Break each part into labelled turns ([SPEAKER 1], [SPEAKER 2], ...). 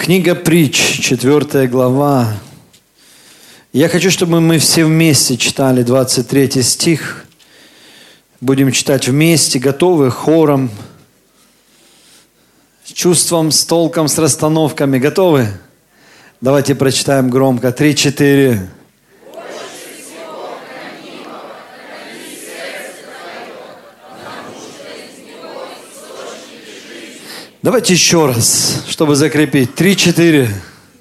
[SPEAKER 1] Книга Притч, 4 глава. Я хочу, чтобы мы все вместе читали 23 стих. Будем читать вместе, готовы, хором, с чувством, с толком, с расстановками. Готовы? Давайте прочитаем громко. 3-4. Давайте еще раз, чтобы закрепить. 3-4.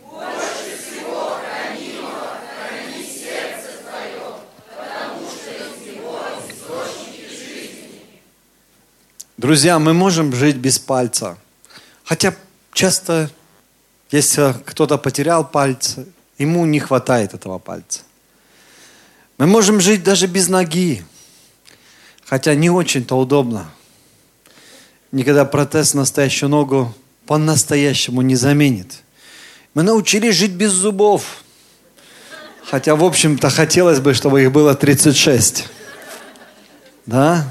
[SPEAKER 1] Друзья, мы можем жить без пальца. Хотя часто, если кто-то потерял пальцы, ему не хватает этого пальца. Мы можем жить даже без ноги. Хотя не очень-то удобно. Никогда протез настоящую ногу по-настоящему не заменит. Мы научились жить без зубов. Хотя, в общем-то, хотелось бы, чтобы их было 36. Да?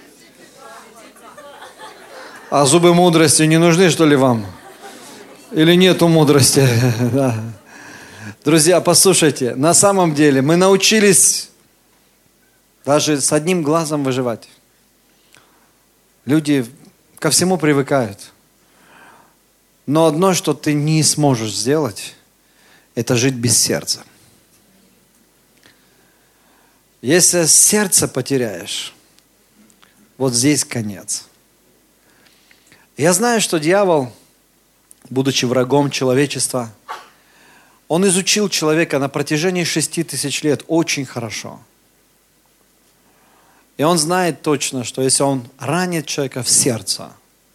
[SPEAKER 1] А зубы мудрости не нужны, что ли, вам? Или нету мудрости? Да. Друзья, послушайте, на самом деле мы научились даже с одним глазом выживать. Люди ко всему привыкают. Но одно, что ты не сможешь сделать, это жить без сердца. Если сердце потеряешь, вот здесь конец. Я знаю, что дьявол, будучи врагом человечества, он изучил человека на протяжении 6000 лет очень хорошо. И он знает точно, что если он ранит человека в сердце,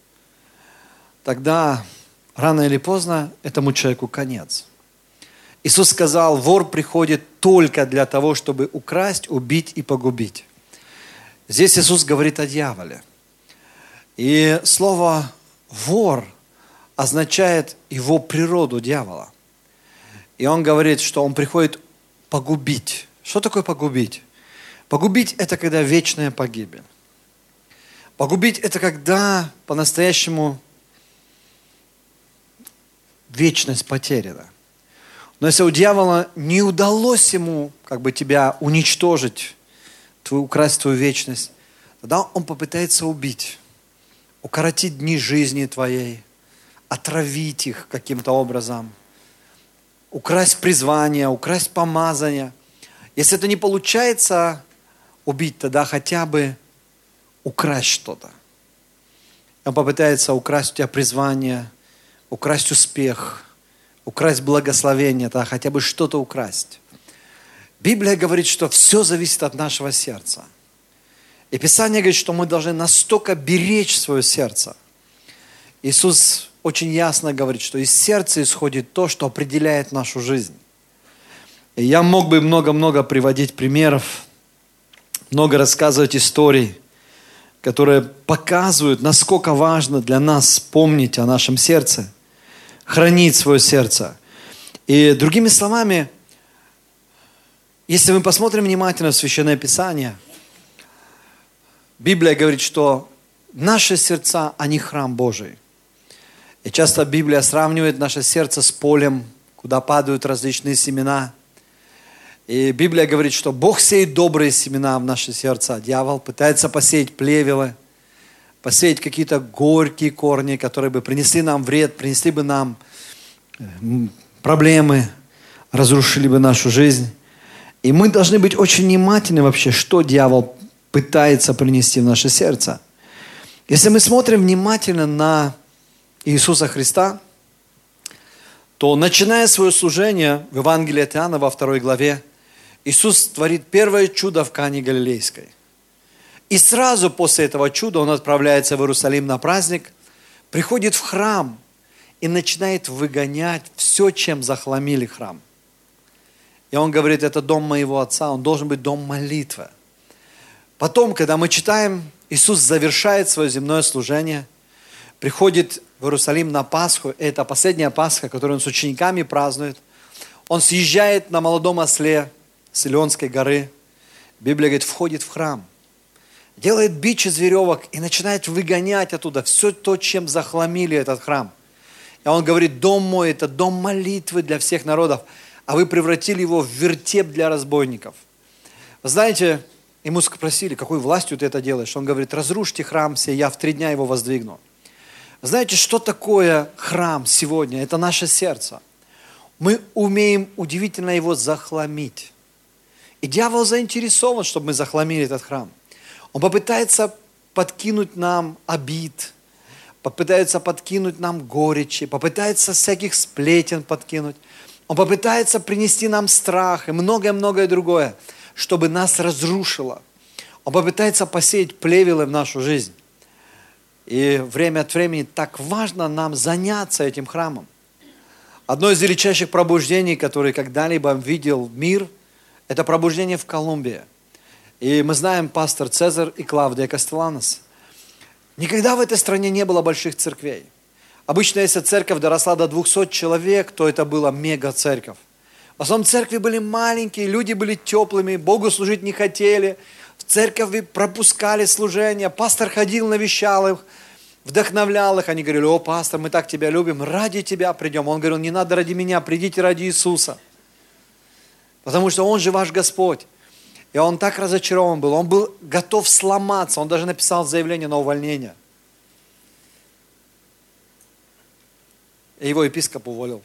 [SPEAKER 1] тогда рано или поздно этому человеку конец. Иисус сказал, вор приходит только для того, чтобы украсть, убить и погубить. Здесь Иисус говорит о дьяволе. И слово «вор» означает его природу дьявола. И он говорит, что он приходит погубить. Что такое погубить? Погубить – это когда вечная погибель. Погубить – это когда по-настоящему вечность потеряна. Но если у дьявола не удалось ему тебя уничтожить, украсть твою вечность, тогда он попытается убить, укоротить дни жизни твоей, отравить их каким-то образом, украсть призвание, украсть помазание. Если это не получается убить, тогда хотя бы украсть что-то. Он попытается украсть у тебя призвание, украсть успех, украсть благословение, тогда хотя бы что-то украсть. Библия говорит, что все зависит от нашего сердца. И Писание говорит, что мы должны настолько беречь свое сердце. Иисус очень ясно говорит, что из сердца исходит то, что определяет нашу жизнь. И я мог бы много-много приводить примеров, много рассказывать историй, которые показывают, насколько важно для нас помнить о нашем сердце, хранить свое сердце. И другими словами, если мы посмотрим внимательно в Священное Писание, Библия говорит, что наши сердца, они храм Божий. И часто Библия сравнивает наше сердце с полем, куда падают различные семена. И Библия говорит, что Бог сеет добрые семена в наше сердце, а дьявол пытается посеять плевелы, посеять какие-то горькие корни, которые бы принесли нам вред, принесли бы нам проблемы, разрушили бы нашу жизнь. И мы должны быть очень внимательны вообще, что дьявол пытается принести в наше сердце. Если мы смотрим внимательно на Иисуса Христа, то, начиная свое служение в Евангелии от Иоанна во 2 главе, Иисус творит первое чудо в Кане Галилейской. И сразу после этого чуда Он отправляется в Иерусалим на праздник, приходит в храм и начинает выгонять все, чем захламили храм. И Он говорит, это дом моего Отца, он должен быть дом молитвы. Потом, когда мы читаем, Иисус завершает свое земное служение, приходит в Иерусалим на Пасху, и это последняя Пасха, которую Он с учениками празднует. Он съезжает на молодом осле с Илионской горы. Библия говорит, входит в храм, делает бич из веревок и начинает выгонять оттуда все то, чем захламили этот храм. И он говорит, дом мой – это дом молитвы для всех народов, а вы превратили его в вертеп для разбойников. Вы знаете, ему спросили, какой властью ты это делаешь? Он говорит, разрушьте храм сей, я в 3 дня его воздвигну. Знаете, что такое храм сегодня? Это наше сердце. Мы умеем удивительно его захламить. И дьявол заинтересован, чтобы мы захламили этот храм. Он попытается подкинуть нам обид, попытается подкинуть нам горечи, попытается всяких сплетен подкинуть. Он попытается принести нам страх и многое-многое другое, чтобы нас разрушило. Он попытается посеять плевелы в нашу жизнь. И время от времени так важно нам заняться этим храмом. Одно из величайших пробуждений, которые когда-либо видел мир, это пробуждение в Колумбии. И мы знаем пастор Цезарь и Клавдия Кастеланос. Никогда в этой стране не было больших церквей. Обычно, если церковь доросла до 200 человек, то это была мега-церковь. В основном церкви были маленькие, люди были теплыми, Богу служить не хотели. В церкви пропускали служения, пастор ходил, навещал их, вдохновлял их. Они говорили, о, пастор, мы так тебя любим, ради тебя придем. Он говорил, не надо ради меня, придите ради Иисуса. Потому что Он же ваш Господь. И он так разочарован был, он был готов сломаться, он даже написал заявление на увольнение. И его епископ уволил.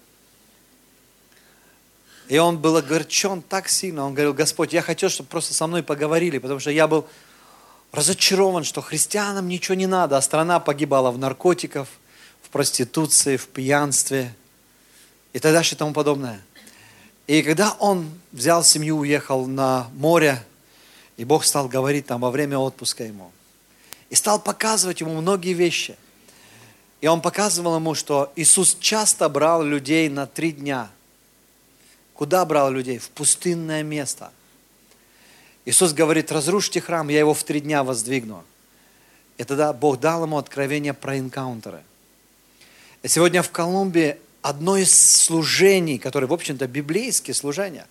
[SPEAKER 1] И он был огорчен так сильно, он говорил, Господь, я хотел, чтобы просто со мной поговорили, потому что я был разочарован, что христианам ничего не надо, а страна погибала в наркотиках, в проституции, в пьянстве и так дальше и тому подобное. И когда он взял семью, уехал на море, и Бог стал говорить там во время отпуска ему, и стал показывать ему многие вещи. И он показывал ему, что Иисус часто брал людей на 3 дня. Куда брал людей? В пустынное место. Иисус говорит, разрушьте храм, я его в 3 дня воздвигну. И тогда Бог дал ему откровение про энкаунтеры. И сегодня в Колумбии одно из служений, которое, в общем-то, библейские служения.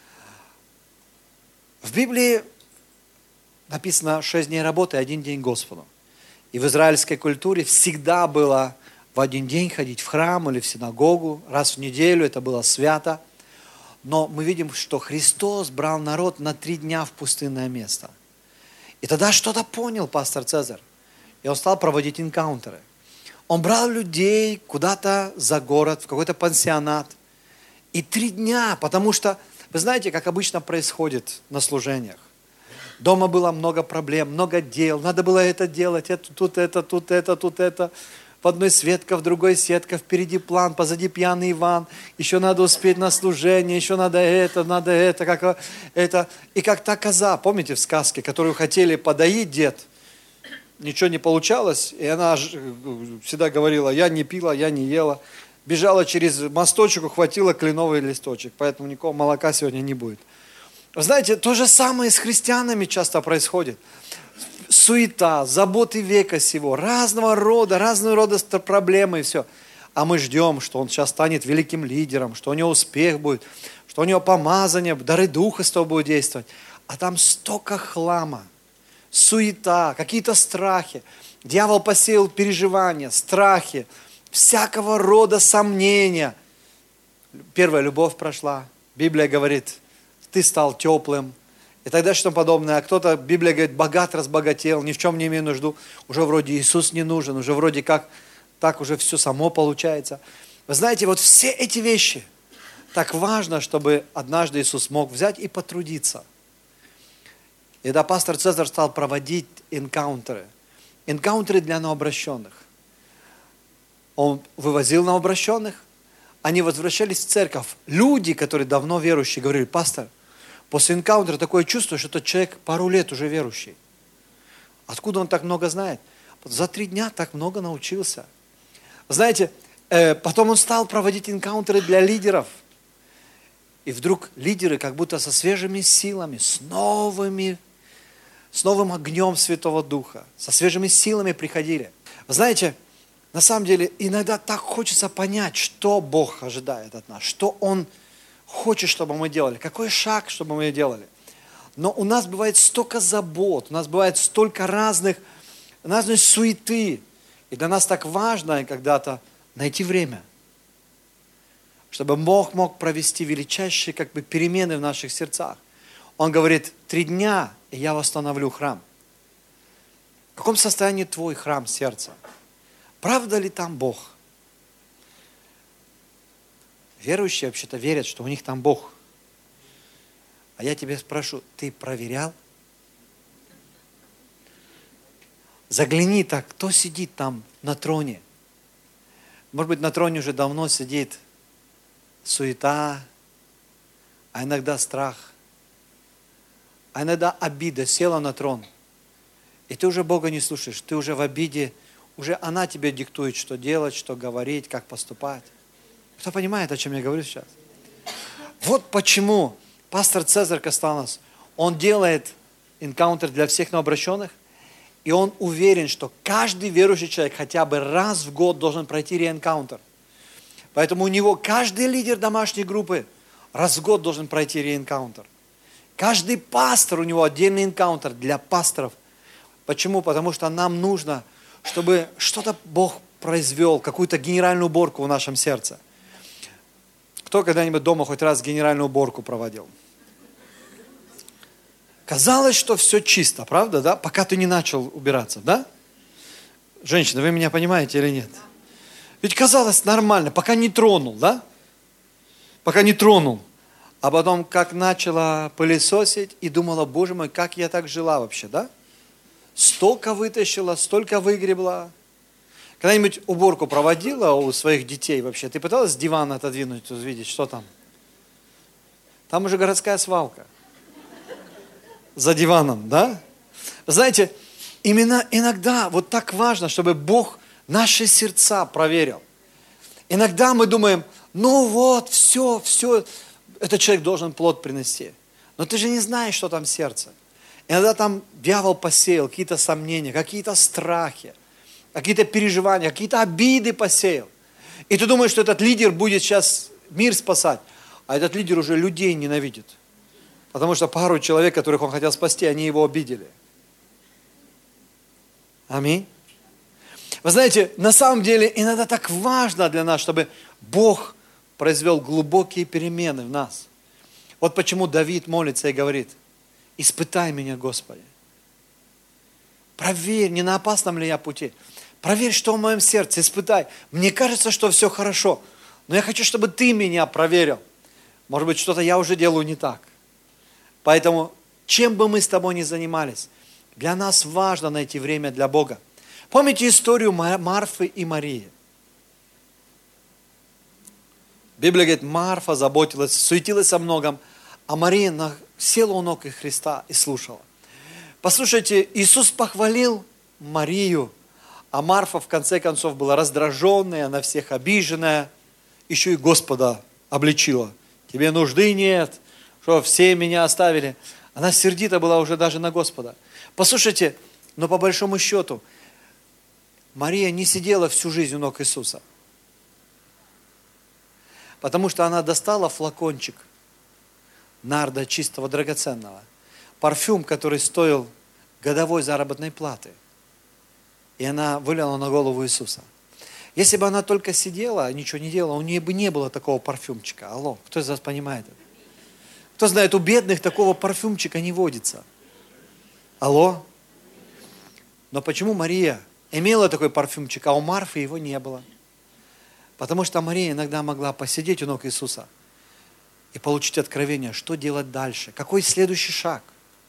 [SPEAKER 1] В Библии написано 6 дней работы и 1 день Господу. И в израильской культуре всегда было в 1 день ходить в храм или в синагогу, раз в неделю, это было свято. Но мы видим, что Христос брал народ на 3 дня в пустынное место. И тогда что-то понял пастор Цезарь. И он стал проводить энкаунтеры. Он брал людей куда-то за город, в какой-то пансионат. И 3 дня, потому что, вы знаете, как обычно происходит на служениях. Дома было много проблем, много дел. Надо было это делать, тут это. В одной светка, в другой сетка, впереди план, позади пьяный Иван. Еще надо успеть на служение, еще надо это, как это. И как та коза, помните в сказке, которую хотели подоить дед? Ничего не получалось, и она всегда говорила, я не пила, я не ела. Бежала через мосточек, ухватила кленовый листочек, поэтому никакого молока сегодня не будет. Вы знаете, то же самое с христианами часто происходит. Суета, заботы века сего, разного рода проблемы и все. А мы ждем, что он сейчас станет великим лидером, что у него успех будет, что у него помазание, дары Духа Святого будут действовать. А там столько хлама. Суета, какие-то страхи. Дьявол посеял переживания, страхи, всякого рода сомнения. Первая любовь прошла. Библия говорит, ты стал теплым. И так дальше, что подобное. А кто-то, Библия говорит, богат разбогател, ни в чем не имею нужду. Уже вроде Иисус не нужен, уже вроде как так уже все само получается. Вы знаете, вот все эти вещи, так важно, чтобы однажды Иисус мог взять и потрудиться. И когда пастор Цезарь стал проводить энкаунтеры для новообращенных. Он вывозил новообращенных, они возвращались в церковь. Люди, которые давно верующие, говорили, пастор, после энкаунтера такое чувство, что этот человек пару лет уже верующий. Откуда он так много знает? За 3 дня так много научился. Знаете, потом он стал проводить энкаунтеры для лидеров. И вдруг лидеры как будто со свежими силами, с новым огнем Святого Духа, со свежими силами приходили. Знаете, на самом деле иногда так хочется понять, что Бог ожидает от нас, что Он хочет, чтобы мы делали, какой шаг, чтобы мы делали. Но у нас бывает столько забот, у нас бывает столько разной суеты. И для нас так важно когда-то найти время чтобы Бог мог провести величайшие перемены в наших сердцах. Он говорит, 3 дня, и я восстановлю храм. В каком состоянии твой храм сердца? Правда ли там Бог? Верующие вообще-то верят, что у них там Бог. А я тебя спрошу, ты проверял? Загляни так, кто сидит там на троне? Может быть, на троне уже давно сидит суета, а иногда страх, а иногда обида села на трон. И ты уже Бога не слушаешь, ты уже в обиде, уже она тебе диктует, что делать, что говорить, как поступать. Кто понимает, о чем я говорю сейчас? Вот почему пастор Цезарь Кастанос, он делает энкаунтер для всех новообращенных, и он уверен, что каждый верующий человек хотя бы раз в год должен пройти реэнкаунтер. Поэтому у него каждый лидер домашней группы раз в год должен пройти реэнкаунтер. Каждый пастор, у него отдельный энкаунтер для пасторов. Почему? Потому что нам нужно, чтобы что-то Бог произвел, какую-то генеральную уборку в нашем сердце. Кто когда-нибудь дома хоть раз генеральную уборку проводил? Казалось, что все чисто, правда, да? Пока ты не начал убираться, да? Женщины, вы меня понимаете или нет? Ведь казалось нормально, пока не тронул, да? Пока не тронул. А потом, как начала пылесосить и думала, Боже мой, как я так жила вообще, да? Столько вытащила, столько выгребла. Когда-нибудь уборку проводила у своих детей вообще? Ты пыталась с дивана отодвинуть, увидеть, что там? Там уже городская свалка. За диваном, да? Знаете, именно иногда вот так важно, чтобы Бог наши сердца проверил. Иногда мы думаем, ну вот, все, этот человек должен плод принести. Но ты же не знаешь, что там в сердце. Иногда там дьявол посеял какие-то сомнения, какие-то страхи, какие-то переживания, какие-то обиды посеял. И ты думаешь, что этот лидер будет сейчас мир спасать, а этот лидер уже людей ненавидит. Потому что пару человек, которых он хотел спасти, они его обидели. Аминь. Вы знаете, на самом деле иногда так важно для нас, чтобы Бог произвел глубокие перемены в нас. Вот почему Давид молится и говорит, испытай меня, Господи. Проверь, не на опасном ли я пути. Проверь, что в моем сердце, испытай. Мне кажется, что все хорошо, но я хочу, чтобы ты меня проверил. Может быть, что-то я уже делаю не так. Поэтому, чем бы мы с тобой ни занимались, для нас важно найти время для Бога. Помните историю Марфы и Марии? Библия говорит, Марфа заботилась, суетилась о многом, а Мария села у ног Христа и слушала. Послушайте, Иисус похвалил Марию, а Марфа в конце концов была раздраженная, на всех обиженная, еще и Господа обличила. Тебе нужды нет, что все меня оставили. Она сердита была уже даже на Господа. Послушайте, но по большому счету, Мария не сидела всю жизнь у ног Иисуса. Потому что она достала флакончик нарда чистого, драгоценного. Парфюм, который стоил годовой заработной платы. И она вылила на голову Иисуса. Если бы она только сидела, ничего не делала, у нее бы не было такого парфюмчика. Алло, кто из вас понимает это? Кто знает, у бедных такого парфюмчика не водится. Алло? Но почему Мария имела такой парфюмчик, а у Марфы его не было? Потому что Мария иногда могла посидеть у ног Иисуса и получить откровение, что делать дальше, какой следующий шаг.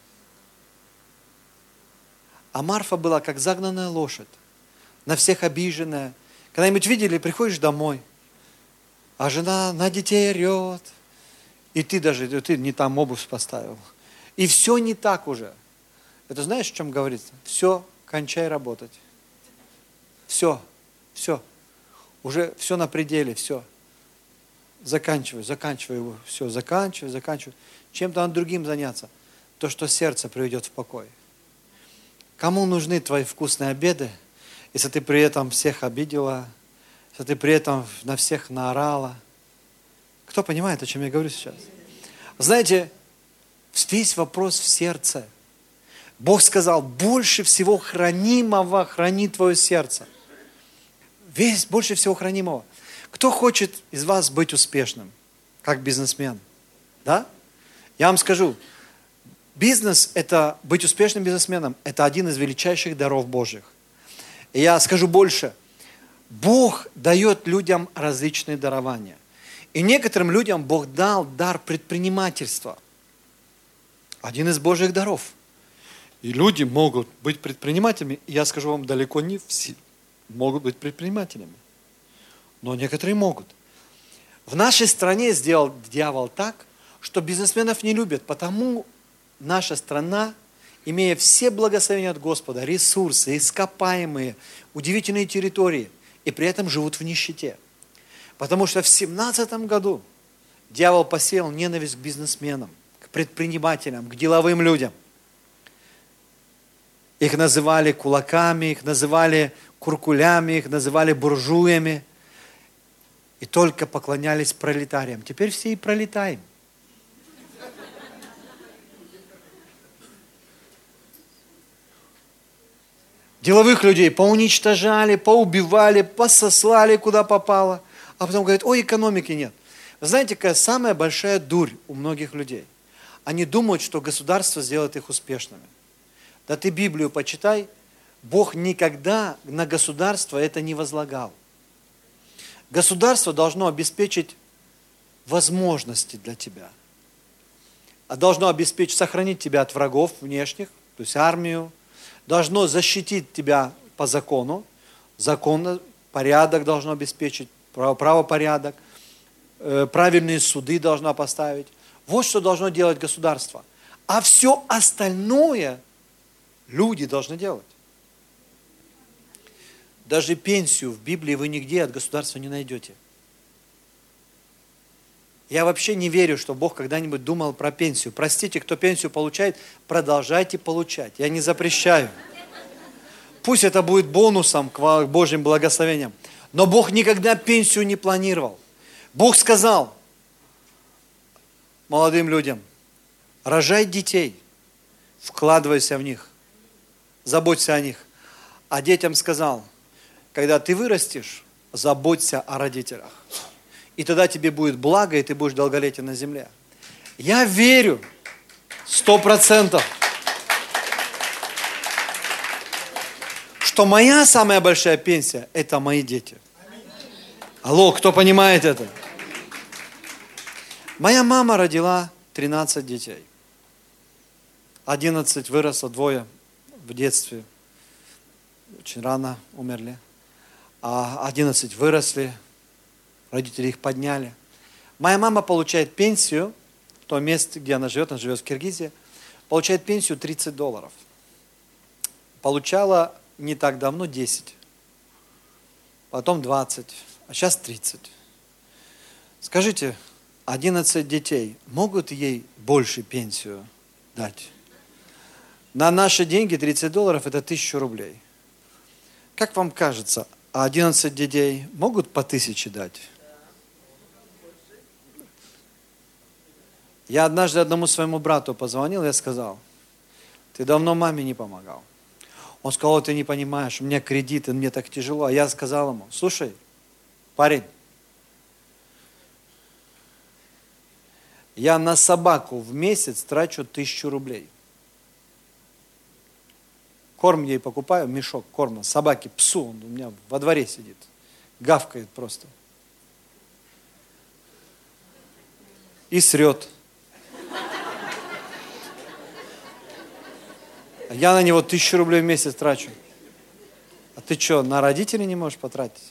[SPEAKER 1] А Марфа была как загнанная лошадь, на всех обиженная. Когда-нибудь видели, приходишь домой, а жена на детей орет, и ты не там обувь поставил. И все не так уже. Это знаешь, о чем говорится? Все, кончай работать. Все. Уже все на пределе, все. Заканчивай его. Все, заканчивай. Чем-то надо другим заняться. То, что сердце приведет в покой. Кому нужны твои вкусные обеды, если ты при этом всех обидела, если ты при этом на всех наорала? Кто понимает, о чем я говорю сейчас? Знаете, весь вопрос в сердце. Бог сказал, больше всего хранимого храни твое сердце. Больше всего хранимого. Кто хочет из вас быть успешным, как бизнесмен? Да? Я вам скажу, бизнес, это быть успешным бизнесменом, это один из величайших даров Божьих. И я скажу больше. Бог дает людям различные дарования. И некоторым людям Бог дал дар предпринимательства. Один из Божьих даров. И люди могут быть предпринимателями. И я скажу вам, далеко не все могут быть предпринимателями. Но некоторые могут. В нашей стране сделал дьявол так, что бизнесменов не любят. Потому наша страна, имея все благословения от Господа, ресурсы, ископаемые, удивительные территории, и при этом живут в нищете. Потому что в 17 году дьявол посеял ненависть к бизнесменам, к предпринимателям, к деловым людям. Их называли кулаками, их называли куркулями, их называли буржуями. И только поклонялись пролетариям. Теперь все и пролетаем. Деловых людей поуничтожали, поубивали, посослали, куда попало. А потом говорят, ой, экономики нет. Вы знаете, какая самая большая дурь у многих людей? Они думают, что государство сделает их успешными. Да ты Библию почитай, Бог никогда на государство это не возлагал. Государство должно обеспечить возможности для тебя. Должно обеспечить, сохранить тебя от врагов внешних, то есть армию. Должно защитить тебя по закону. Закон, порядок должно обеспечить, правопорядок. Правильные суды должно поставить. Вот что должно делать государство. А все остальное люди должны делать. Даже пенсию в Библии вы нигде от государства не найдете. Я вообще не верю, что Бог когда-нибудь думал про пенсию. Простите, кто пенсию получает, продолжайте получать. Я не запрещаю. Пусть это будет бонусом к Божьим благословениям. Но Бог никогда пенсию не планировал. Бог сказал молодым людям, рожай детей, вкладывайся в них, заботься о них. А детям сказал, когда ты вырастешь, заботься о родителях. И тогда тебе будет благо, и ты будешь долголетен на земле. Я верю 100%, что моя самая большая пенсия – это мои дети. Алло, кто понимает это? Моя мама родила 13 детей. 11 выросло, 2 в детстве. Очень рано умерли. А 11 выросли. Родители их подняли. Моя мама получает пенсию в том месте, где она живет в Киргизии, получает пенсию $30. Получала не так давно 10, потом 20, а сейчас 30. Скажите, 11 детей могут ей больше пенсию дать? На наши деньги $30 это 1000 рублей. Как вам кажется, 11 детей могут по 1000 дать? Я однажды одному своему брату позвонил, я сказал, ты давно маме не помогал. Он сказал, ты не понимаешь, у меня кредиты, мне так тяжело. А я сказал ему, слушай, парень, я на собаку в месяц трачу 1000 рублей. Корм ей покупаю, мешок корма, собаке, псу, он у меня во дворе сидит, гавкает просто. И срет. Я на него 1000 рублей в месяц трачу. А ты что, на родителей не можешь потратить?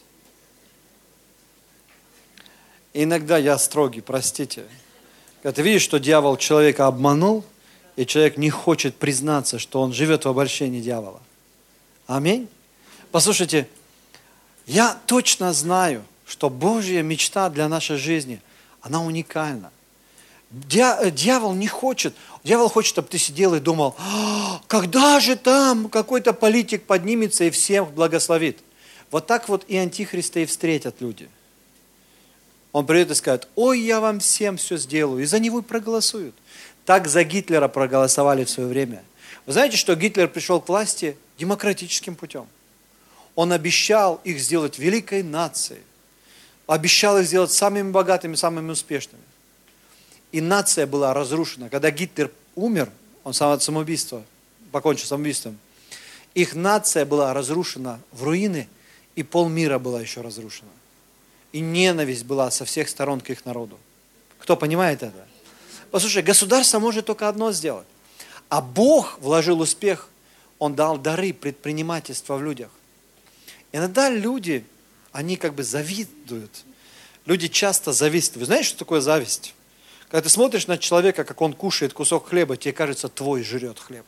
[SPEAKER 1] И иногда я строгий, простите. Когда ты видишь, что дьявол человека обманул, и человек не хочет признаться, что он живет в обольщении дьявола. Аминь. Послушайте, я точно знаю, что Божья мечта для нашей жизни, она уникальна. Дьявол не хочет. Дьявол хочет, чтобы ты сидел и думал, когда же там какой-то политик поднимется и всех благословит. Вот так вот и антихриста и встретят люди. Он придет и скажет, ой, я вам всем все сделаю. И за него и проголосуют. Так за Гитлера проголосовали в свое время. Вы знаете, что Гитлер пришел к власти демократическим путем. Он обещал их сделать великой нацией. обещал их сделать самыми богатыми, самыми успешными. И нация была разрушена. Когда Гитлер умер, он сам от самоубийства, покончил самоубийством, их нация была разрушена в руины, и полмира была еще разрушена. И ненависть была со всех сторон к их народу. Кто понимает это? Послушай, государство может только одно сделать. А Бог вложил успех, Он дал дары предпринимательства в людях. Иногда люди, они как бы завидуют. Люди часто завистуют. Вы знаете, что такое зависть? Когда ты смотришь на человека, как он кушает кусок хлеба, тебе кажется, твой жрет хлеб.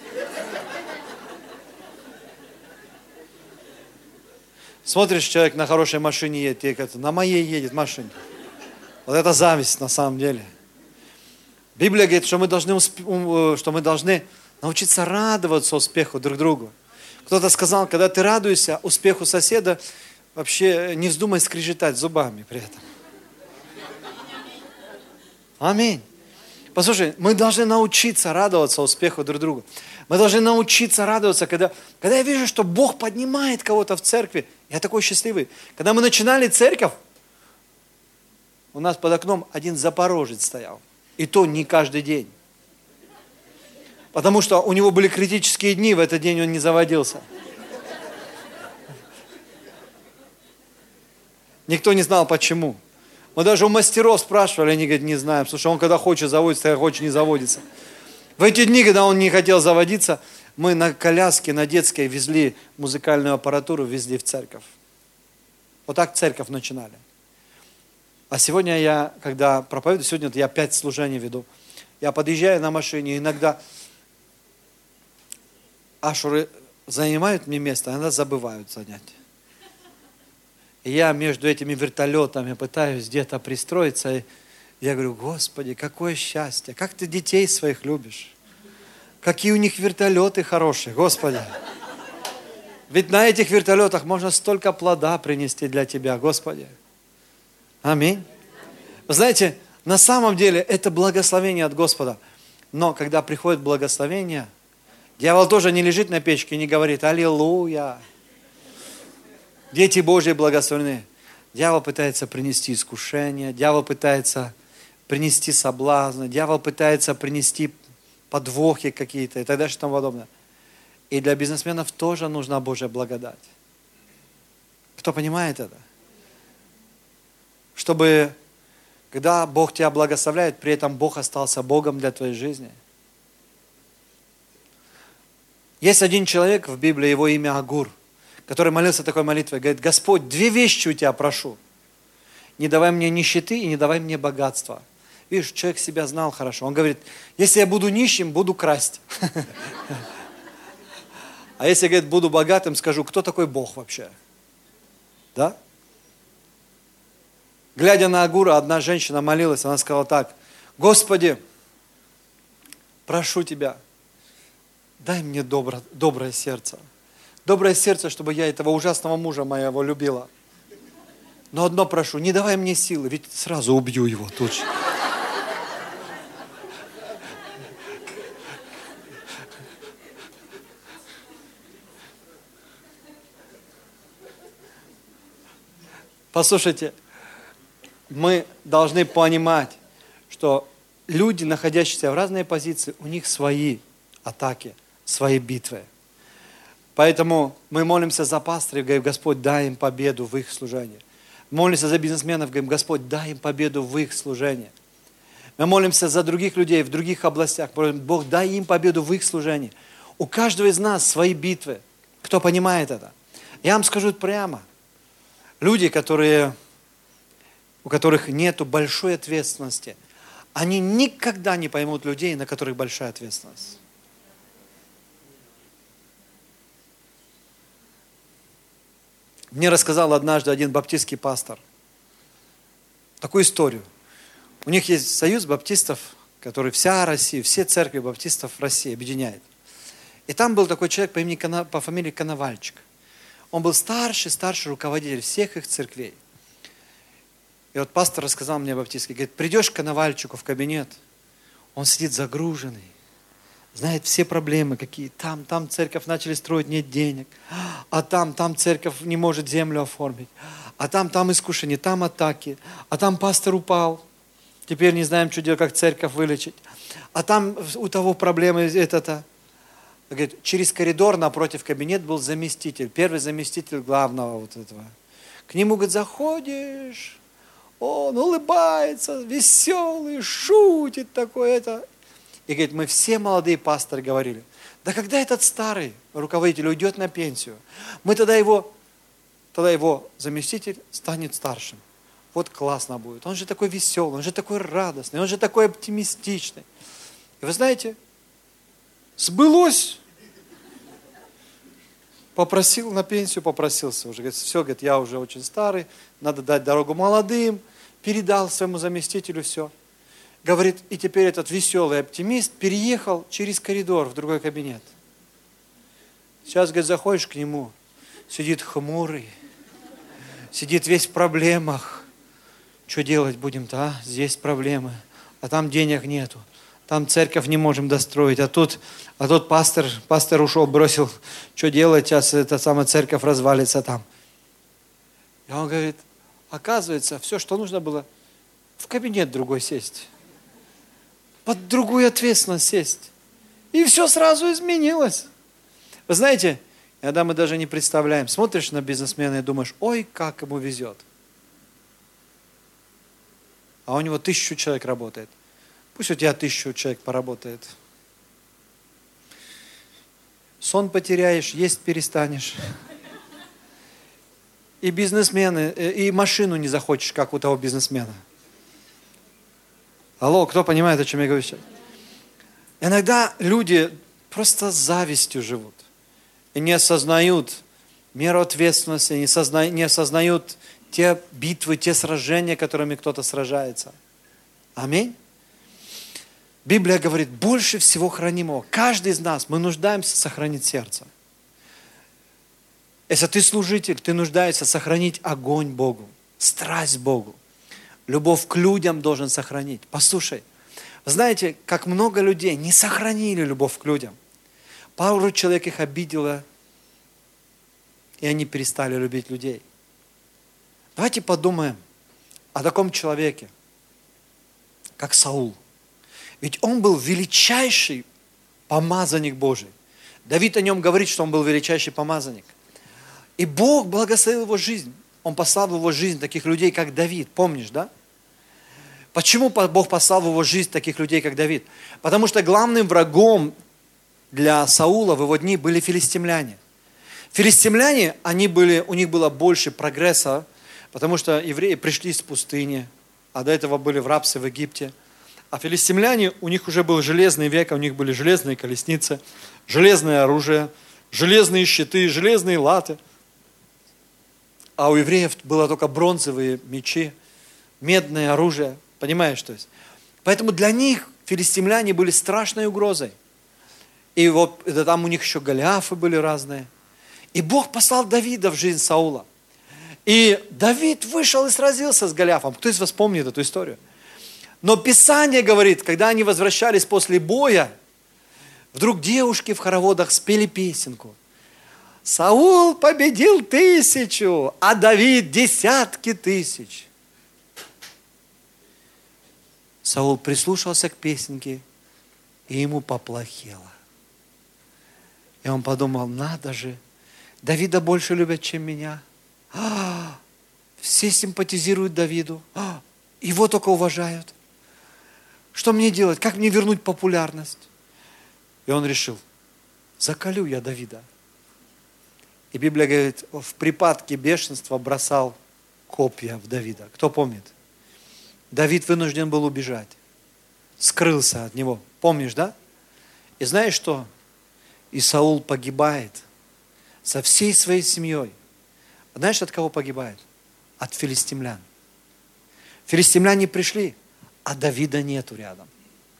[SPEAKER 1] Смотришь, человек на хорошей машине едет, тебе кажется, на моей едет машине. Вот это зависть на самом деле. Библия говорит, что мы должны научиться радоваться успеху друг другу. Кто-то сказал, когда ты радуешься успеху соседа, вообще не вздумай скрежетать зубами при этом. Аминь. Послушай, мы должны научиться радоваться успеху друг друга. Мы должны научиться радоваться, когда я вижу, что Бог поднимает кого-то в церкви. Я такой счастливый. Когда мы начинали церковь, у нас под окном один запорожец стоял. И то не каждый день. Потому что у него были критические дни, в этот день он не заводился. Никто не знал почему. Мы даже у мастеров спрашивали, они говорят, не знаем. Слушай, он когда хочет заводится, когда хочет не заводится. В эти дни, когда он не хотел заводиться, мы на коляске, на детской везли музыкальную аппаратуру, везли в церковь. Вот так церковь начинали. А сегодня я, когда проповедую, сегодня я 5 служений веду. Я подъезжаю на машине, иногда ашуры занимают мне место, иногда забывают занять. И я между этими вертолетами пытаюсь где-то пристроиться. И я говорю, Господи, какое счастье, как ты детей своих любишь. Какие у них вертолеты хорошие, Господи. Ведь на этих вертолетах можно столько плода принести для Тебя, Господи. Аминь. Вы знаете, на самом деле это благословение от Господа. Но когда приходит благословение, дьявол тоже не лежит на печке и не говорит «Аллилуйя». Дети Божьи благословены. Дьявол пытается принести искушение, дьявол пытается принести соблазны, дьявол пытается принести подвохи какие-то и так далее, и тому подобное. И для бизнесменов тоже нужна Божья благодать. Кто понимает это? Чтобы, когда Бог тебя благословляет, при этом Бог остался Богом для твоей жизни. Есть один человек в Библии, его имя Агур, который молился такой молитвой, говорит, Господь, 2 вещи у Тебя прошу. Не давай мне нищеты и не давай мне богатства. Видишь, человек себя знал хорошо. Он говорит, если я буду нищим, буду красть. А если, говорит, буду богатым, скажу, кто такой Бог вообще? Да? Глядя на Агура, одна женщина молилась, она сказала так, Господи, прошу Тебя, дай мне доброе сердце. Доброе сердце, чтобы я этого ужасного мужа моего любила. Но одно прошу, не давай мне силы, ведь сразу убью его тут же. Послушайте, мы должны понимать, что люди, находящиеся в разные позиции, у них свои атаки, свои битвы. Поэтому мы молимся за пастырей, говорим, Господь, дай им победу в их служении. Молимся за бизнесменов, говорим, Господь, дай им победу в их служении. Мы молимся за других людей в других областях, Бог, дай им победу в их служении. У каждого из нас свои битвы. Кто понимает это? Я вам скажу прямо. Люди, у которых нет большой ответственности, они никогда не поймут людей, на которых большая ответственность. Мне рассказал однажды один баптистский пастор такую историю. У них есть союз баптистов, который вся Россия, все церкви баптистов в России объединяет. И там был такой человек по фамилии Коновальчик. Он был старший руководитель всех их церквей. И вот пастор рассказал мне баптистский, говорит, придешь к Коновальчику в кабинет, он сидит загруженный, знает все проблемы, какие там церковь начали строить, нет денег, а там церковь не может землю оформить, а там искушение, там атаки, а там пастор упал, теперь не знаем, что делать, как церковь вылечить, а там у того проблемы это-то. Говорит, через коридор напротив кабинет был заместитель, первый заместитель главного вот этого. К нему, говорит, заходишь, он улыбается, веселый, шутит такое это. И говорит, мы все молодые пасторы говорили, да когда этот старый руководитель уйдет на пенсию, мы тогда его заместитель станет старшим. Вот классно будет. Он же такой веселый, он же такой радостный, он же такой оптимистичный. И вы знаете, сбылось. Попросил на пенсию, попросился уже. Говорит, все, говорит, я уже очень старый, надо дать дорогу молодым. Передал своему заместителю все. Говорит, и теперь этот веселый оптимист переехал через коридор в другой кабинет. Сейчас, говорит, заходишь к нему, сидит хмурый, сидит весь в проблемах. Что делать будем-то, а? Здесь проблемы, а там денег нету. Там церковь не можем достроить, а тут пастор ушел, бросил, что делать, сейчас эта самая церковь развалится там. И он говорит, оказывается, все, что нужно было, в кабинет другой сесть, под другую ответственность сесть. И все сразу изменилось. Вы знаете, иногда мы даже не представляем, смотришь на бизнесмена и думаешь, ой, как ему везет. А у него 1000 человек работает. Пусть у тебя 1000 человек поработает. Сон потеряешь, есть перестанешь. И бизнесмены, и машину не захочешь, как у того бизнесмена. Алло, кто понимает, о чем я говорю сейчас? Иногда люди просто с завистью живут. И не осознают меру ответственности, не осознают те битвы, те сражения, которыми кто-то сражается. Аминь. Библия говорит, больше всего хранимого. Каждый из нас, мы нуждаемся сохранить сердце. Если ты служитель, ты нуждаешься сохранить огонь Богу, страсть Богу, любовь к людям должен сохранить. Послушай, знаете, как много людей не сохранили любовь к людям. Пару человек их обидело, и они перестали любить людей. Давайте подумаем о таком человеке, как Саул. Ведь он был величайший помазанник Божий. Давид о нем говорит, что он был величайший помазанник. И Бог благословил его жизнь. Он послал в его жизнь таких людей, как Давид. Помнишь, да? Почему Бог послал в его жизнь таких людей, как Давид? Потому что главным врагом для Саула в его дни были филистимляне. Филистимляне, у них было больше прогресса, потому что евреи пришли из пустыни, а до этого были в рабстве в Египте. А филистимляне, у них уже был железный век, у них были железные колесницы, железное оружие, железные щиты, железные латы. А у евреев было только бронзовые мечи, медное оружие. Понимаешь, что есть? Поэтому для них филистимляне были страшной угрозой. И вот там у них еще Голиафы были разные. И Бог послал Давида в жизнь Саула. И Давид вышел и сразился с Голиафом. Кто из вас помнит эту историю? Но Писание говорит, когда они возвращались после боя, вдруг девушки в хороводах спели песенку. Саул победил 1000, а Давид десятки тысяч. Саул прислушался к песенке, и ему поплохело. И он подумал, надо же, Давида больше любят, чем меня. Все симпатизируют Давиду, его только уважают. Что мне делать? Как мне вернуть популярность? И он решил, закалю я Давида. И Библия говорит, в припадке бешенства бросал копья в Давида. Кто помнит? Давид вынужден был убежать. Скрылся от него. Помнишь, да? И знаешь что? И Саул погибает со всей своей семьей. Знаешь, от кого погибает? От филистимлян. Филистимляне пришли, а Давида нету рядом.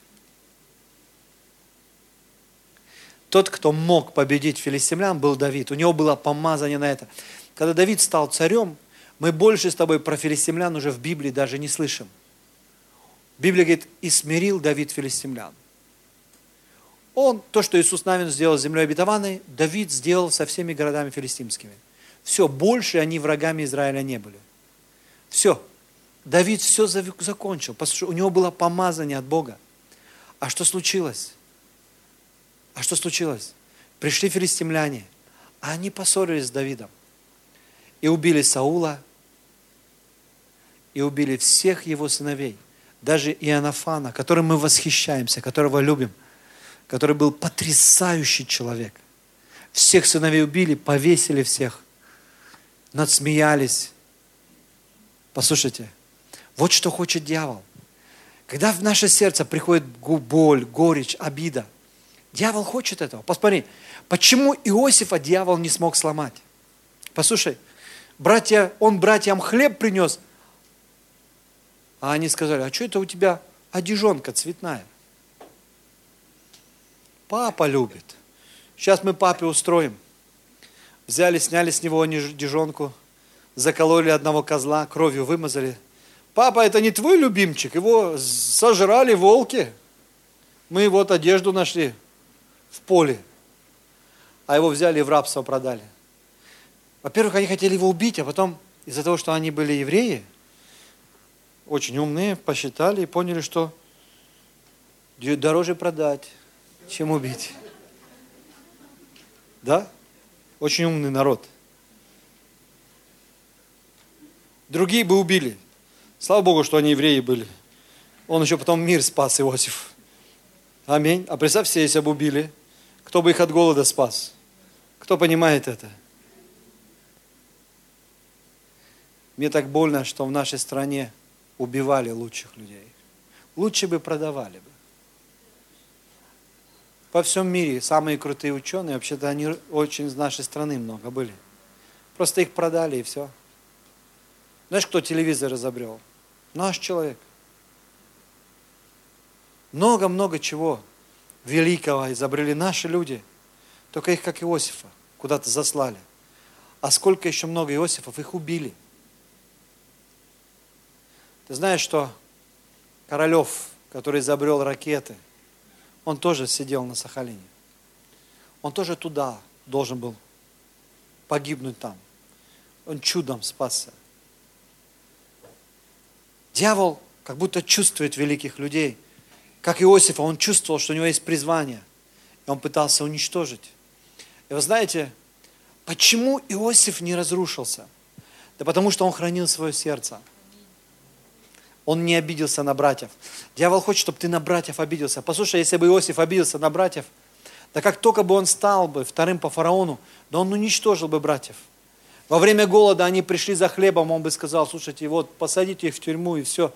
[SPEAKER 1] Тот, кто мог победить филистимлян, был Давид. У него было помазание на это. Когда Давид стал царем, мы больше с тобой про филистимлян уже в Библии даже не слышим. Библия говорит, и смирил Давид филистимлян. То, что Иисус Навин сделал с землей обетованной, Давид сделал со всеми городами филистимскими. Все, больше они врагами Израиля не были. Все. Давид все закончил. Послушай, у него было помазание от Бога. А что случилось? Пришли филистимляне, а они поссорились с Давидом. И убили Саула, и убили всех его сыновей. Даже Иоаннафана, которым мы восхищаемся, которого любим, который был потрясающий человек. Всех сыновей убили, повесили всех, надсмеялись. Послушайте, вот что хочет дьявол. Когда в наше сердце приходит боль, горечь, обида, дьявол хочет этого. Посмотри, почему Иосифа дьявол не смог сломать? Послушай, он братьям хлеб принес, а они сказали, а что это у тебя одежонка цветная? Папа любит. Сейчас мы папе устроим. Взяли, сняли с него одежонку, закололи одного козла, кровью вымазали. Папа, это не твой любимчик, его сожрали волки. Мы вот одежду нашли в поле, а его взяли и в рабство продали. Во-первых, они хотели его убить, а потом из-за того, что они были евреи, очень умные, посчитали и поняли, что дороже продать, чем убить. Да? Очень умный народ. Другие бы убили. Слава Богу, что они евреи были. Он еще потом мир спас, Иосиф. Аминь. А представь себе, если бы убили, кто бы их от голода спас? Кто понимает это? Мне так больно, что в нашей стране убивали лучших людей. Лучше бы продавали бы. Во всем мире самые крутые ученые, вообще-то они очень из нашей страны много были. Просто их продали и все. Знаешь, кто телевизор изобрел? Наш человек. Много-много чего великого изобрели наши люди. Только их, как Иосифа, куда-то заслали. А сколько еще много Иосифов, их убили. Ты знаешь, что Королев, который изобрел ракеты, он тоже сидел на Сахалине. Он тоже туда должен был погибнуть там. Он чудом спасся. Дьявол как будто чувствует великих людей. Как Иосифа, он чувствовал, что у него есть призвание. И он пытался уничтожить. И вы знаете, почему Иосиф не разрушился? Да потому что он хранил свое сердце. Он не обиделся на братьев. Дьявол хочет, чтобы ты на братьев обиделся. Послушай, если бы Иосиф обиделся на братьев, да как только бы он стал бы вторым по фараону, да он уничтожил бы братьев. Во время голода они пришли за хлебом, он бы сказал, слушайте, вот посадите их в тюрьму и все.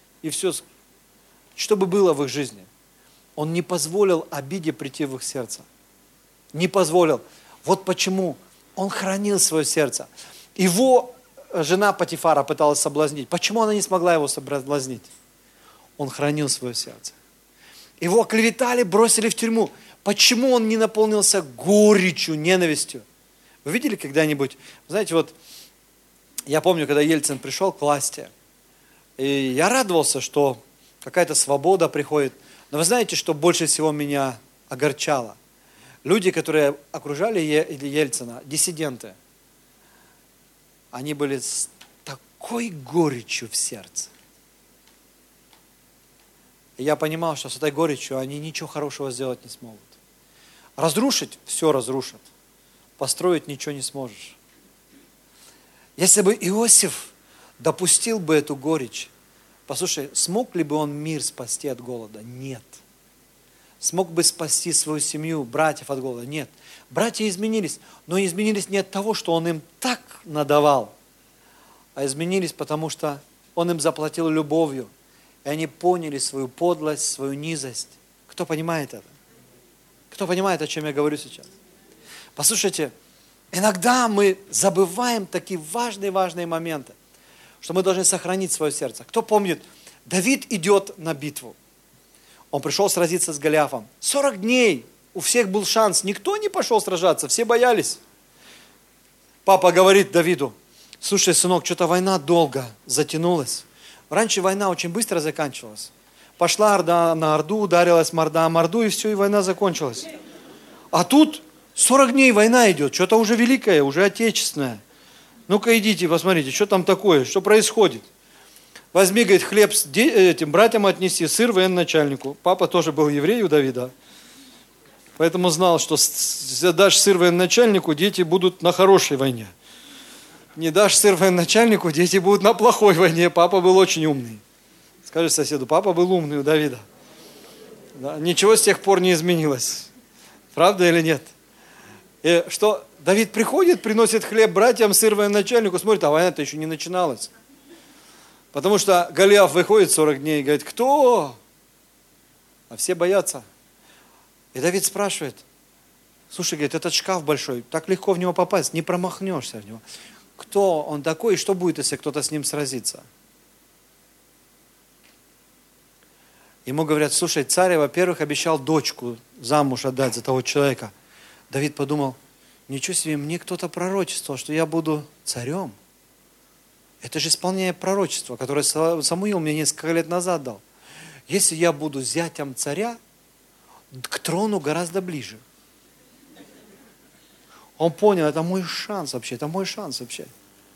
[SPEAKER 1] Что бы было в их жизни? Он не позволил обиде прийти в их сердце. Не позволил. Вот почему он хранил свое сердце. Его жена Потифара пыталась соблазнить. Почему она не смогла его соблазнить? Он хранил свое сердце. Его клеветали, бросили в тюрьму. Почему он не наполнился горечью, ненавистью? Вы видели когда-нибудь? Знаете, вот я помню, когда Ельцин пришел к власти, и я радовался, что какая-то свобода приходит. Но вы знаете, что больше всего меня огорчало? Люди, которые окружали Ельцина, диссиденты, они были с такой горечью в сердце. И я понимал, что с этой горечью они ничего хорошего сделать не смогут. Разрушить – все разрушат. Построить ничего не сможешь. Если бы Иосиф допустил бы эту горечь, послушай, смог ли бы он мир спасти от голода? Нет. Смог бы спасти свою семью, братьев от голода? Нет. Братья изменились, но изменились не от того, что он им так надавал, а изменились, потому что он им заплатил любовью, и они поняли свою подлость, свою низость. Кто понимает это? Кто понимает, о чем я говорю сейчас? Послушайте, иногда мы забываем такие важные моменты, что мы должны сохранить свое сердце. Кто помнит, Давид идет на битву. Он пришел сразиться с Голиафом. 40 дней, у всех был шанс, никто не пошел сражаться, все боялись. Папа говорит Давиду, слушай, сынок, что-то война долго затянулась. Раньше война очень быстро заканчивалась. Пошла орда на орду, ударилась морда о морду, и все, и война закончилась. А тут 40 дней война идет, что-то уже великое, уже отечественное. Ну-ка идите, посмотрите, что там такое, что происходит. Возьми, говорит, хлеб этим братьям отнеси, сыр военачальнику. Папа тоже был еврей у Давида. Поэтому знал, что если дашь сыр военачальнику, дети будут на хорошей войне. Не дашь сыр военачальнику, дети будут на плохой войне. Папа был очень умный. Скажи соседу, папа был умный у Давида. Да, ничего с тех пор не изменилось. Правда или нет? И что Давид приходит, приносит хлеб братьям, сыр военачальнику, смотрит, а война-то еще не начиналась. Потому что Голиаф выходит 40 дней и говорит, кто? А все боятся. И Давид спрашивает, слушай, говорит, этот шкаф большой, так легко в него попасть, не промахнешься в него. Кто он такой и что будет, если кто-то с ним сразится? Ему говорят, слушай, царь, во-первых, обещал дочку замуж отдать за того человека. Давид подумал, ничего себе, мне кто-то пророчествовал, что я буду царем. Это же исполнение пророчества, которое Самуил мне несколько лет назад дал. Если я буду зятем царя, к трону гораздо ближе. Он понял, это мой шанс вообще, это мой шанс вообще.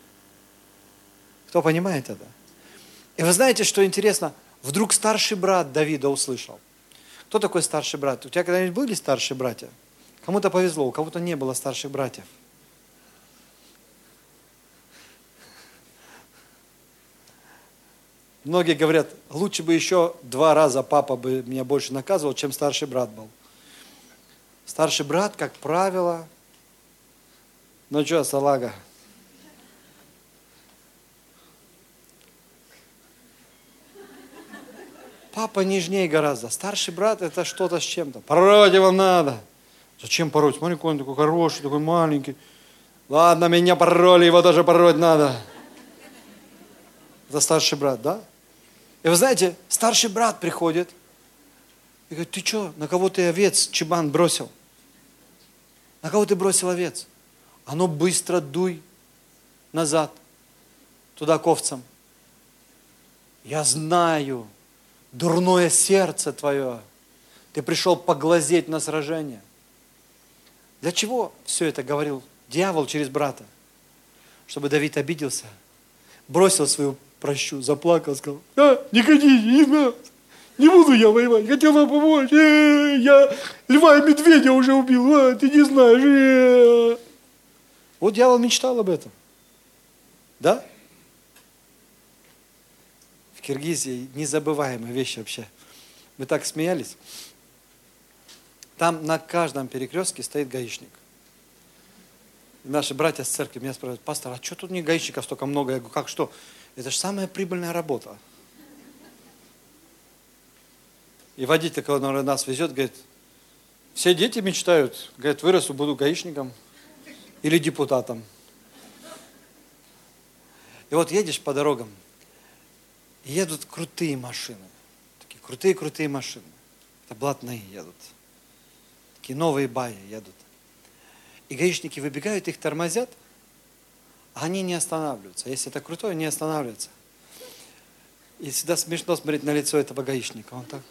[SPEAKER 1] Кто понимает это? И вы знаете, что интересно? Вдруг старший брат Давида услышал. Кто такой старший брат? У тебя когда-нибудь были старшие братья? Кому-то повезло, у кого-то не было старших братьев. Многие говорят, лучше бы еще 2 раза папа бы меня больше наказывал, чем старший брат был. Старший брат, как правило, ну что, салага? Папа нежнее гораздо. Старший брат это что-то с чем-то. Пороть его надо. Зачем пороть? Смотри, какой он такой хороший, такой маленький. Ладно, меня пороли, его тоже пороть надо. Это старший брат, да? И вы знаете, старший брат приходит и говорит, ты что, на кого ты овец, чебан, бросил? На кого ты бросил овец? А ну быстро дуй назад, туда к овцам. Я знаю, дурное сердце твое. Ты пришел поглазеть на сражение. Для чего все это говорил дьявол через брата? Чтобы Давид обиделся, бросил свою прощу, заплакал, сказал, не ходите, не надо, не буду я воевать, хотел вам помочь, я льва и медведя уже убил, ты не знаешь. Вот дьявол мечтал об этом, да? В Киргизии незабываемая вещь вообще. Мы так смеялись. Там на каждом перекрестке стоит гаишник. И наши братья с церкви меня спрашивают, пастор, а что тут не гаишников столько много? Я говорю, как что? Это же самая прибыльная работа. И водитель, который нас везет, говорит, все дети мечтают, говорит, вырасту, буду гаишником или депутатом. И вот едешь по дорогам, и едут крутые машины. Такие крутые машины. Это блатные едут. Такие новые баи едут. И гаишники выбегают, их тормозят, а они не останавливаются. Если это крутой, не останавливается. И всегда смешно смотреть на лицо этого гаишника. Он так.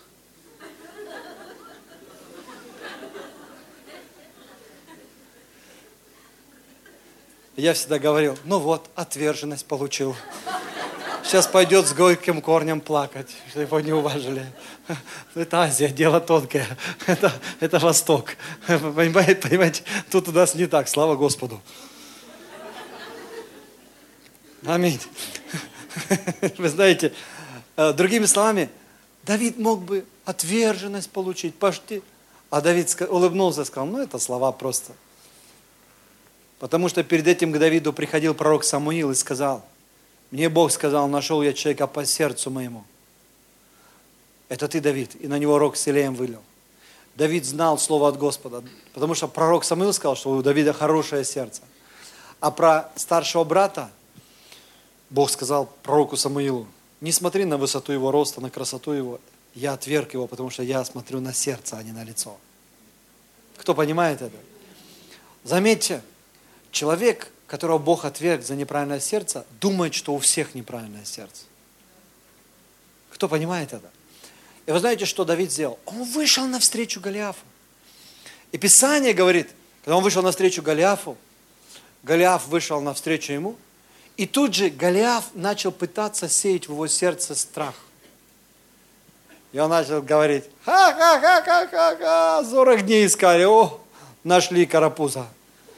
[SPEAKER 1] Я всегда говорил, ну вот, отверженность получил. Сейчас пойдет с горьким корнем плакать, что его не уважили. Это Азия, дело тонкое. Это Восток. Понимаете, тут у нас не так, слава Господу. Аминь. Вы знаете, другими словами, Давид мог бы отверженность получить, пошли. А Давид улыбнулся и сказал, ну это слова просто. Потому что перед этим к Давиду приходил пророк Самуил и сказал, мне Бог сказал, нашел я человека по сердцу моему. Это ты, Давид. И на него рог с елеем вылил. Давид знал слово от Господа, потому что пророк Самуил сказал, что у Давида хорошее сердце. А про старшего брата Бог сказал пророку Самуилу, не смотри на высоту его роста, на красоту его. Я отверг его, потому что я смотрю на сердце, а не на лицо. Кто понимает это? Заметьте, человек, которого Бог отверг за неправильное сердце, думает, что у всех неправильное сердце. Кто понимает это? И вы знаете, что Давид сделал? Он вышел навстречу Голиафу. И Писание говорит, когда он вышел навстречу Голиафу, Голиаф вышел навстречу ему, и тут же Голиаф начал пытаться сеять в его сердце страх. И он начал говорить, ха-ха-ха-ха-ха-ха, 40 дней искали, о, нашли карапуза.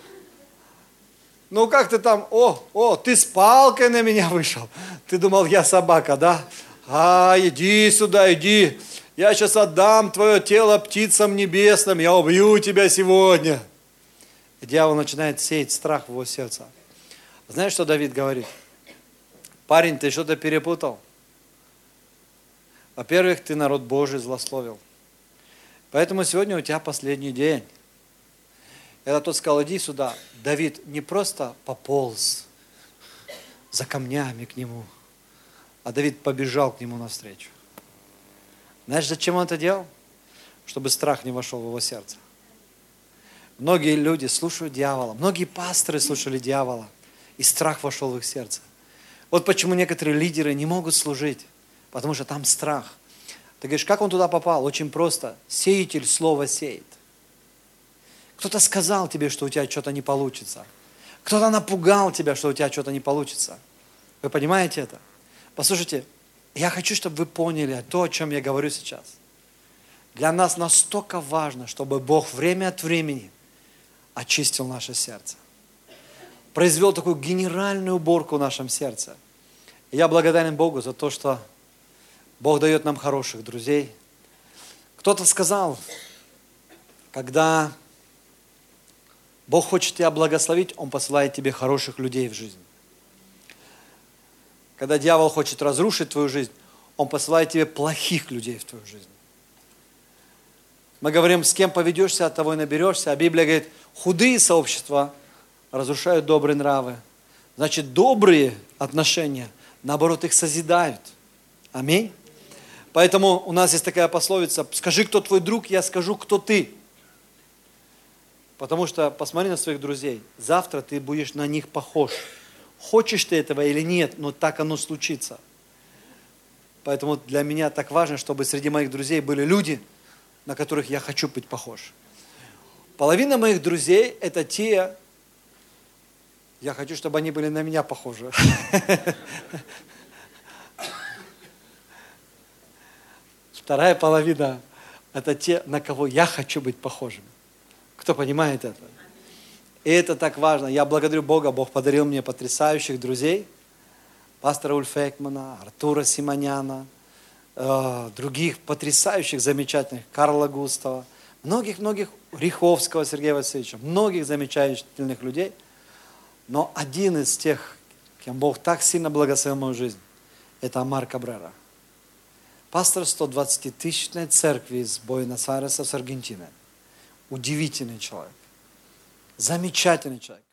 [SPEAKER 1] Ну как ты там, ты с палкой на меня вышел. Ты думал, я собака, да? Иди сюда, иди. Я сейчас отдам твое тело птицам небесным, я убью тебя сегодня. И дьявол начинает сеять страх в его сердце. Знаешь, что Давид говорит? Парень, ты что-то перепутал. Во-первых, ты народ Божий злословил. Поэтому сегодня у тебя последний день. Когда тот сказал, иди сюда, Давид не просто пополз за камнями к нему, а Давид побежал к нему навстречу. Знаешь, зачем он это делал? Чтобы страх не вошел в его сердце. Многие люди слушают дьявола, многие пасторы слушали дьявола, и страх вошел в их сердце. Вот почему некоторые лидеры не могут служить, потому что там страх. Ты говоришь, как он туда попал? Очень просто. Сеятель слова сеет. Кто-то сказал тебе, что у тебя что-то не получится. Кто-то напугал тебя, что у тебя что-то не получится. Вы понимаете это? Послушайте, я хочу, чтобы вы поняли то, о чем я говорю сейчас. Для нас настолько важно, чтобы Бог время от времени очистил наше сердце. Произвел такую генеральную уборку в нашем сердце. И я благодарен Богу за то, что Бог дает нам хороших друзей. Кто-то сказал, когда Бог хочет тебя благословить, Он посылает тебе хороших людей в жизнь. Когда дьявол хочет разрушить твою жизнь, он посылает тебе плохих людей в твою жизнь. Мы говорим, с кем поведешься, от того и наберешься. А Библия говорит, худые сообщества разрушают добрые нравы. Значит, добрые отношения, наоборот, их созидают. Аминь. Поэтому у нас есть такая пословица, скажи, кто твой друг, я скажу, кто ты. Потому что посмотри на своих друзей, завтра ты будешь на них похож. Хочешь ты этого или нет, но так оно случится. Поэтому для меня так важно, чтобы среди моих друзей были люди, на которых я хочу быть похож. Половина моих друзей – это те, я хочу, чтобы они были на меня похожи. Вторая половина – это те, на кого я хочу быть похожим. Кто понимает это? И это так важно. Я благодарю Бога, Бог подарил мне потрясающих друзей. Пастора Ульфа Экмана, Артура Симоняна, других потрясающих, замечательных, Карла Густава, многих-многих, Риховского Сергея Васильевича, многих замечательных людей. Но один из тех, кем Бог так сильно благословил мою жизнь, это Амар Кабрера. Пастор 120-тысячной церкви из Буэнос-Айреса, с Аргентины. Удивительный человек. Замечательный человек.